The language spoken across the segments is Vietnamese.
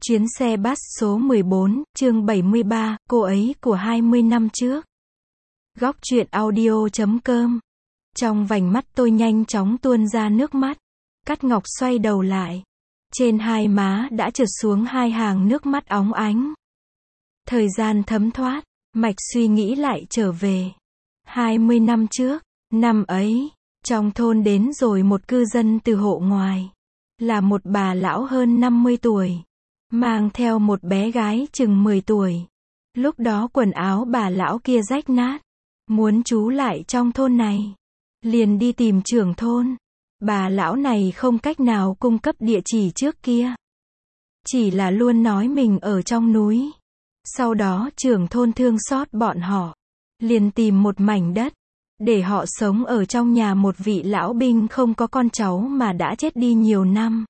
Chuyến xe bus số 14, chương 73, cô ấy của 20 năm trước. Góc truyện audio.com. Trong vành mắt tôi nhanh chóng tuôn ra nước mắt. Cát Ngọc xoay đầu lại. Trên hai má đã trượt xuống hai hàng nước mắt óng ánh. Thời gian thấm thoát, mạch suy nghĩ lại trở về. 20 năm trước, năm ấy, trong thôn đến rồi một cư dân từ hộ ngoài. Là một bà lão hơn 50 tuổi. Mang theo một bé gái chừng 10 tuổi. Lúc đó quần áo bà lão kia rách nát. Muốn trú lại trong thôn này. Liền đi tìm trưởng thôn. Bà lão này không cách nào cung cấp địa chỉ trước kia. Chỉ là luôn nói mình ở trong núi. Sau đó trưởng thôn thương xót bọn họ. Liền tìm một mảnh đất. Để họ sống ở trong nhà một vị lão binh không có con cháu mà đã chết đi nhiều năm.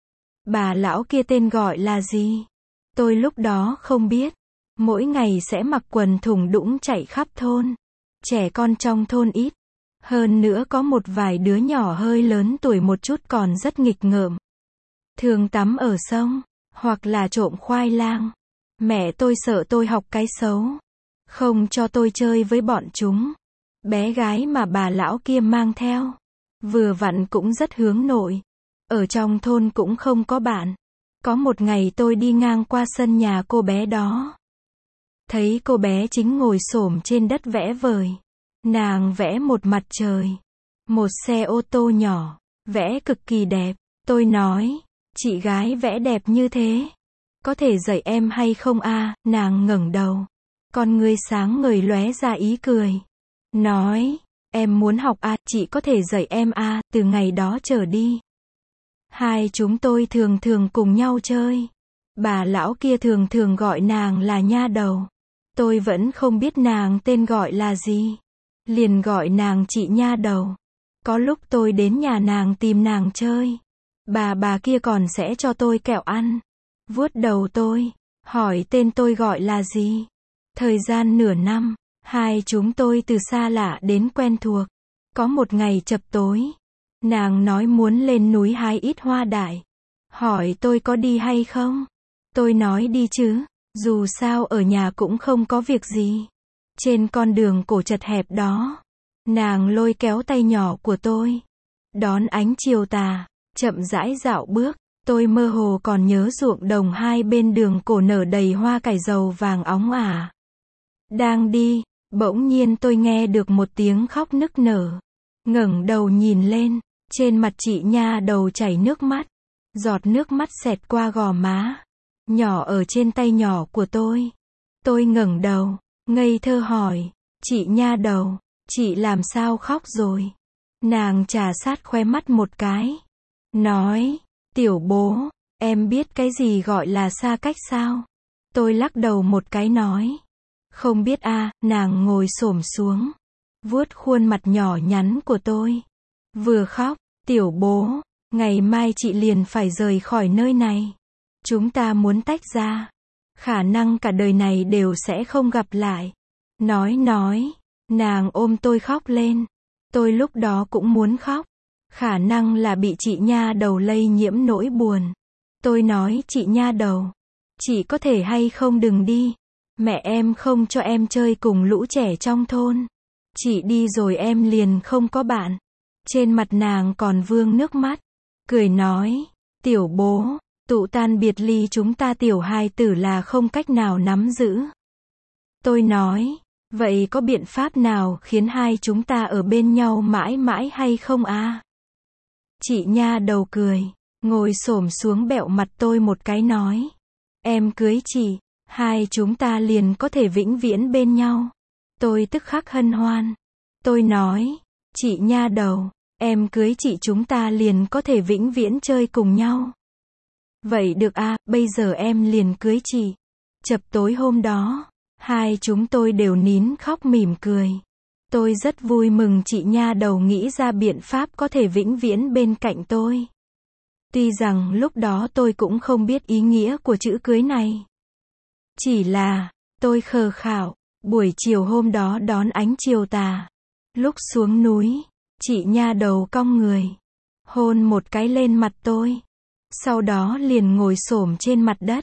Bà lão kia tên gọi là gì? Tôi lúc đó không biết. Mỗi ngày sẽ mặc quần thùng đũng chạy khắp thôn. Trẻ con trong thôn ít. Hơn nữa có một vài đứa nhỏ hơi lớn tuổi một chút còn rất nghịch ngợm. Thường tắm ở sông, hoặc là trộm khoai lang. Mẹ tôi sợ tôi học cái xấu. Không cho tôi chơi với bọn chúng. Bé gái mà bà lão kia mang theo. Vừa vặn cũng rất hướng nội. Ở trong thôn cũng không có bạn. Có một ngày tôi đi ngang qua sân nhà cô bé đó. Thấy cô bé chính ngồi xổm trên đất vẽ vời. Nàng vẽ một mặt trời. Một xe ô tô nhỏ. Vẽ cực kỳ đẹp. Tôi nói, chị gái vẽ đẹp như thế. Có thể dạy em hay không a? Nàng ngẩng đầu. Con ngươi sáng ngời lóe ra ý cười. Nói, em muốn học a, chị có thể dạy em a, từ ngày đó trở đi. Hai chúng tôi thường thường cùng nhau chơi. Bà lão kia thường thường gọi nàng là nha đầu. Tôi vẫn không biết nàng tên gọi là gì. Liền gọi nàng chị nha đầu. Có lúc tôi đến nhà nàng tìm nàng chơi. Bà kia còn sẽ cho tôi kẹo ăn. Vuốt đầu tôi. Hỏi tên tôi gọi là gì. Thời gian nửa năm. Hai chúng tôi từ xa lạ đến quen thuộc. Có một ngày chập tối. Nàng nói muốn lên núi hái ít hoa dại. Hỏi tôi có đi hay không? Tôi nói đi chứ. Dù sao ở nhà cũng không có việc gì. Trên con đường cổ chật hẹp đó. Nàng lôi kéo tay nhỏ của tôi. Đón ánh chiều tà. Chậm rãi dạo bước. Tôi mơ hồ còn nhớ ruộng đồng hai bên đường cổ nở đầy hoa cải dầu vàng óng ả. Đang đi. Bỗng nhiên tôi nghe được một tiếng khóc nức nở. Ngẩng đầu nhìn lên. Trên mặt chị nha đầu chảy nước mắt. Giọt nước mắt xẹt qua gò má. Nhỏ ở trên tay nhỏ của tôi. Tôi ngẩng đầu. Ngây thơ hỏi. Chị nha đầu. Chị làm sao khóc rồi? Nàng trà sát khóe mắt một cái. Nói. Tiểu bố. Em biết cái gì gọi là xa cách sao? Tôi lắc đầu một cái nói. Không biết a. Nàng ngồi xổm xuống. Vuốt khuôn mặt nhỏ nhắn của tôi. Vừa khóc. Tiểu bố. Ngày mai chị liền phải rời khỏi nơi này. Chúng ta muốn tách ra. Khả năng cả đời này đều sẽ không gặp lại. Nói. Nàng ôm tôi khóc lên. Tôi lúc đó cũng muốn khóc. Khả năng là bị chị nha đầu lây nhiễm nỗi buồn. Tôi nói chị nha đầu. Chị có thể hay không đừng đi. Mẹ em không cho em chơi cùng lũ trẻ trong thôn. Chị đi rồi em liền không có bạn. Trên mặt nàng còn vương nước mắt. Cười nói. Tiểu bố. Tụ tan biệt ly chúng ta tiểu hài tử là không cách nào nắm giữ. Tôi nói. Vậy có biện pháp nào khiến hai chúng ta ở bên nhau mãi mãi hay không a? Chị nha đầu cười. Ngồi xổm xuống bẹo mặt tôi một cái nói. Em cưới chị. Hai chúng ta liền có thể vĩnh viễn bên nhau. Tôi tức khắc hân hoan. Tôi nói. Chị nha đầu. Em cưới chị chúng ta liền có thể vĩnh viễn chơi cùng nhau. Vậy được a, bây giờ em liền cưới chị. Chập tối hôm đó. Hai chúng tôi đều nín khóc mỉm cười. Tôi rất vui mừng chị nha đầu nghĩ ra biện pháp có thể vĩnh viễn bên cạnh tôi. Tuy rằng lúc đó tôi cũng không biết ý nghĩa của chữ cưới này. Chỉ là, tôi khờ khạo, buổi chiều hôm đó đón ánh chiều tà. Lúc xuống núi, chị nha đầu cong người. Hôn một cái lên mặt tôi. Sau đó liền ngồi xổm trên mặt đất.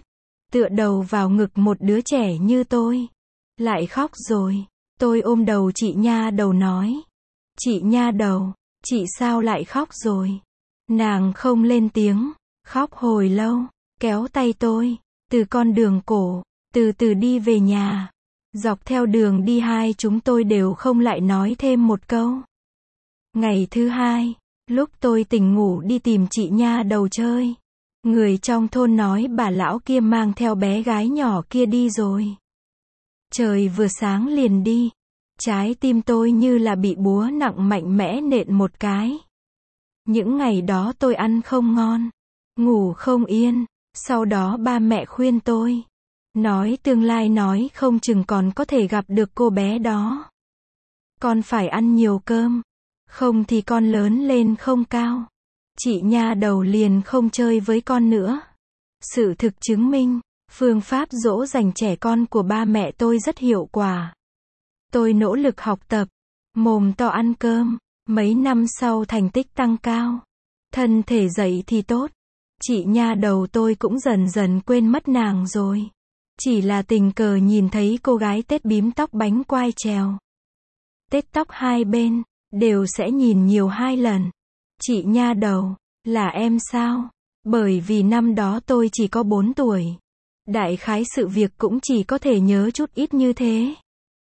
tựa đầu vào ngực một đứa trẻ như tôi. Lại khóc rồi. Tôi ôm đầu chị nha đầu nói. Chị nha đầu, chị sao lại khóc rồi? Nàng không lên tiếng, khóc hồi lâu, kéo tay tôi, từ con đường cổ, từ từ đi về nhà. Dọc theo đường đi hai chúng tôi đều không lại nói thêm một câu. Ngày thứ hai, lúc tôi tỉnh ngủ đi tìm chị nha đầu chơi, người trong thôn nói bà lão kia mang theo bé gái nhỏ kia đi rồi. Trời vừa sáng liền đi. Trái tim tôi như là bị búa nặng mạnh mẽ nện một cái. Những ngày đó tôi ăn không ngon, ngủ không yên. Sau đó ba mẹ khuyên tôi, nói tương lai nói không chừng còn có thể gặp được cô bé đó. Con phải ăn nhiều cơm, không thì con lớn lên không cao. Chị nha đầu liền không chơi với con nữa. Sự thực chứng minh, phương pháp dỗ dành trẻ con của ba mẹ tôi rất hiệu quả. Tôi nỗ lực học tập, mồm to ăn cơm, mấy năm sau thành tích tăng cao. Thân thể dậy thì tốt. Chị nha đầu tôi cũng dần dần quên mất nàng rồi. Chỉ là tình cờ nhìn thấy cô gái tết bím tóc bánh quai trèo. Tết tóc hai bên, đều sẽ nhìn nhiều hai lần. Chị nha đầu, là em sao? Bởi vì năm đó tôi chỉ có 4 tuổi. Đại khái sự việc cũng chỉ có thể nhớ chút ít như thế.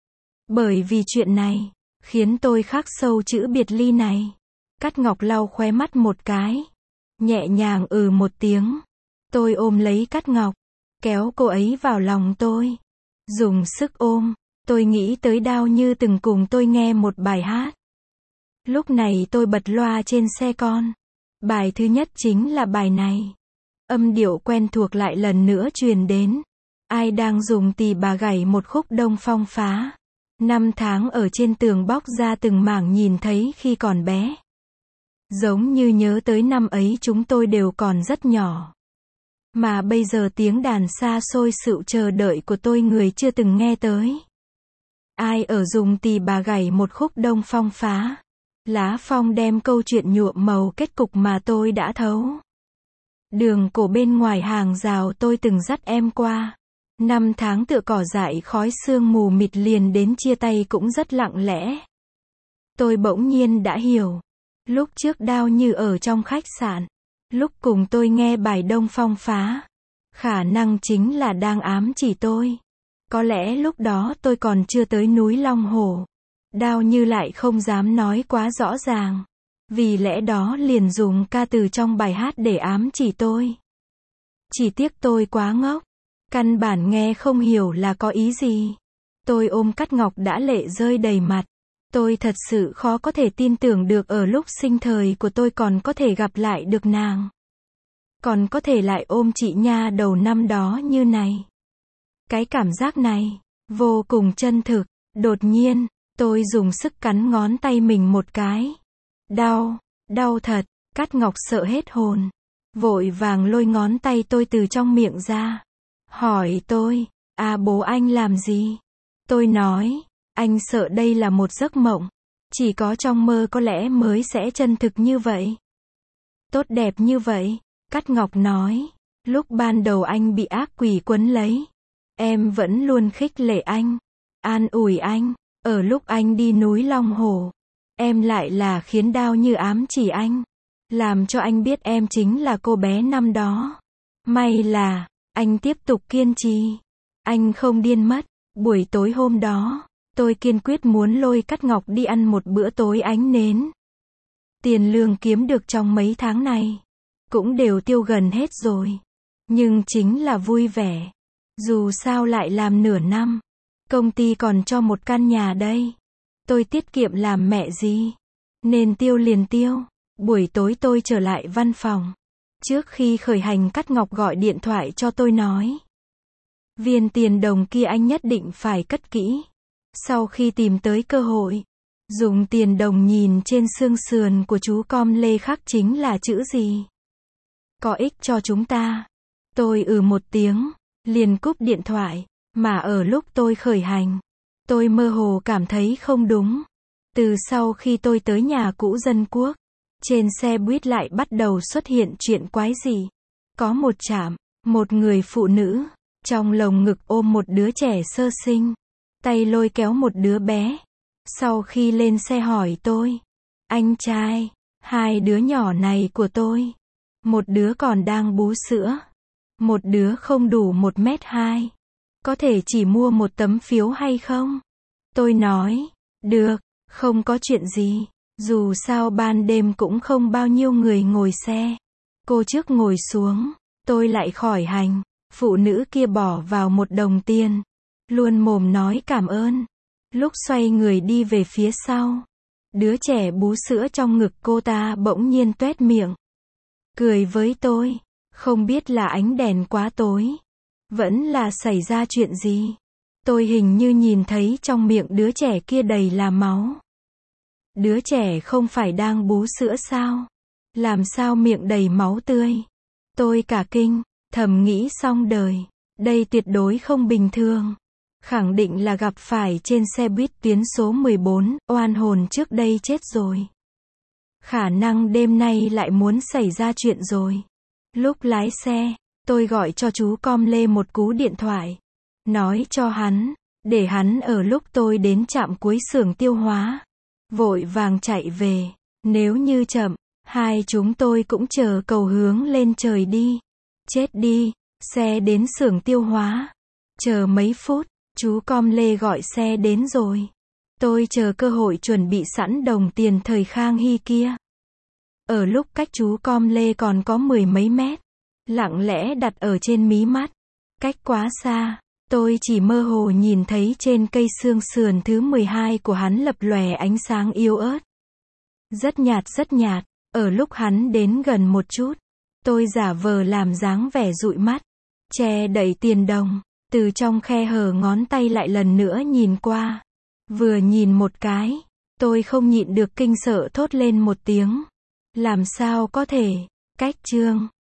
Bởi vì chuyện này, khiến tôi khắc sâu chữ biệt ly này. Cát Ngọc lau khóe mắt một cái. Nhẹ nhàng một tiếng. Tôi ôm lấy Cát Ngọc, kéo cô ấy vào lòng tôi. Dùng sức ôm, tôi nghĩ tới Đao Như từng cùng tôi nghe một bài hát. Lúc này tôi bật loa trên xe con. Bài thứ nhất chính là bài này. Âm điệu quen thuộc lại lần nữa truyền đến. Ai đang dùng tỳ bà gảy một khúc Đông Phong phá. Năm tháng ở trên tường bóc ra từng mảng nhìn thấy khi còn bé. Giống như nhớ tới năm ấy chúng tôi đều còn rất nhỏ. Mà bây giờ tiếng đàn xa xôi sự chờ đợi của tôi người chưa từng nghe tới. Ai ở dùng tỳ bà gảy một khúc Đông Phong phá. Lá phong đem câu chuyện nhuộm màu kết cục mà tôi đã thấu. Đường cổ bên ngoài hàng rào tôi từng dắt em qua. Năm tháng tựa cỏ dại khói sương mù mịt liền đến chia tay cũng rất lặng lẽ. Tôi bỗng nhiên đã hiểu. Lúc trước Đao Như ở trong khách sạn. Lúc cùng tôi nghe bài Đông Phong phá. Khả năng chính là đang ám chỉ tôi. Có lẽ lúc đó tôi còn chưa tới núi Long Hổ. Đao Như lại không dám nói quá rõ ràng. Vì lẽ đó liền dùng ca từ trong bài hát để ám chỉ tôi. Chỉ tiếc tôi quá ngốc. Căn bản nghe không hiểu là có ý gì. Tôi ôm Cát Ngọc đã lệ rơi đầy mặt. Tôi thật sự khó có thể tin tưởng được ở lúc sinh thời của tôi còn có thể gặp lại được nàng. Còn có thể lại ôm chị nha đầu năm đó như này. Cái cảm giác này, vô cùng chân thực. Đột nhiên, tôi dùng sức cắn ngón tay mình một cái. Đau, đau thật. Cát Ngọc sợ hết hồn. Vội vàng lôi ngón tay tôi từ trong miệng ra. Hỏi tôi, bố anh làm gì? Tôi nói, anh sợ đây là một giấc mộng. Chỉ có trong mơ có lẽ mới sẽ chân thực như vậy. Tốt đẹp như vậy. Cát Ngọc nói, lúc ban đầu anh bị ác quỷ quấn lấy. Em vẫn luôn khích lệ anh, an ủi anh. Ở lúc anh đi núi Long Hổ, em lại là khiến Đao Như ám chỉ anh. Làm cho anh biết em chính là cô bé năm đó. May là, anh tiếp tục kiên trì. Anh không điên mất. Buổi tối hôm đó, tôi kiên quyết muốn lôi Cát Ngọc đi ăn một bữa tối ánh nến. Tiền lương kiếm được trong mấy tháng này, cũng đều tiêu gần hết rồi. Nhưng chính là vui vẻ. Dù sao lại làm nửa năm. Công ty còn cho một căn nhà đây. Tôi tiết kiệm làm mẹ gì. Nên tiêu liền tiêu. Buổi tối tôi trở lại văn phòng. Trước khi khởi hành Cát Ngọc gọi điện thoại cho tôi nói. Viên tiền đồng kia anh nhất định phải cất kỹ. Sau khi tìm tới cơ hội, dùng tiền đồng nhìn trên xương sườn của chú Com Lê khắc chính là chữ gì? Có ích cho chúng ta. Tôi một tiếng, liền cúp điện thoại. Mà ở lúc tôi khởi hành, tôi mơ hồ cảm thấy không đúng. Từ sau khi tôi tới nhà cũ Dân Quốc, trên xe buýt lại bắt đầu xuất hiện chuyện quái dị. Có một trạm, một người phụ nữ, Trong lồng ngực ôm một đứa trẻ sơ sinh. Tay lôi kéo một đứa bé. Sau khi lên xe hỏi tôi. Anh trai, hai đứa nhỏ này của tôi. Một đứa còn đang bú sữa. Một đứa không đủ 1m2. Có thể chỉ mua một tấm phiếu hay không? Tôi nói, được, không có chuyện gì. Dù sao ban đêm cũng không bao nhiêu người ngồi xe. Cô trước ngồi xuống, tôi lại khỏi hành. Phụ nữ kia bỏ vào 1 đồng tiền. Luôn mồm nói cảm ơn. Lúc xoay người đi về phía sau, đứa trẻ bú sữa trong ngực cô ta bỗng nhiên toét miệng. Cười với tôi. Không biết là ánh đèn quá tối. Vẫn là xảy ra chuyện gì. Tôi hình như nhìn thấy trong miệng đứa trẻ kia đầy là máu. Đứa trẻ không phải đang bú sữa sao? Làm sao miệng đầy máu tươi? Tôi cả kinh, thầm nghĩ xong đời. Đây tuyệt đối không bình thường. Khẳng định là gặp phải trên xe buýt tuyến số 14, oan hồn trước đây chết rồi. Khả năng đêm nay lại muốn xảy ra chuyện rồi. Lúc lái xe, tôi gọi cho chú Com Lê một cú điện thoại. Nói cho hắn, để hắn ở lúc tôi đến trạm cuối xưởng tiêu hóa. Vội vàng chạy về. Nếu như chậm, hai chúng tôi cũng chờ cầu hướng lên trời đi. Chết đi, xe đến xưởng tiêu hóa. Chờ mấy phút, chú Com Lê gọi xe đến rồi. Tôi chờ cơ hội chuẩn bị sẵn đồng tiền thời Khang Hy kia. Ở lúc cách chú Com Lê còn có 10 mấy mét. Lặng lẽ đặt ở trên mí mắt. Cách quá xa, tôi chỉ mơ hồ nhìn thấy trên cây xương sườn thứ 12 của hắn lập lòe ánh sáng yếu ớt. Rất nhạt, ở lúc hắn đến gần một chút, tôi giả vờ làm dáng vẻ dụi mắt, che đậy tiền đồng, từ trong khe hở ngón tay lại lần nữa nhìn qua. Vừa nhìn một cái, tôi không nhịn được kinh sợ thốt lên một tiếng. Làm sao có thể, cách chương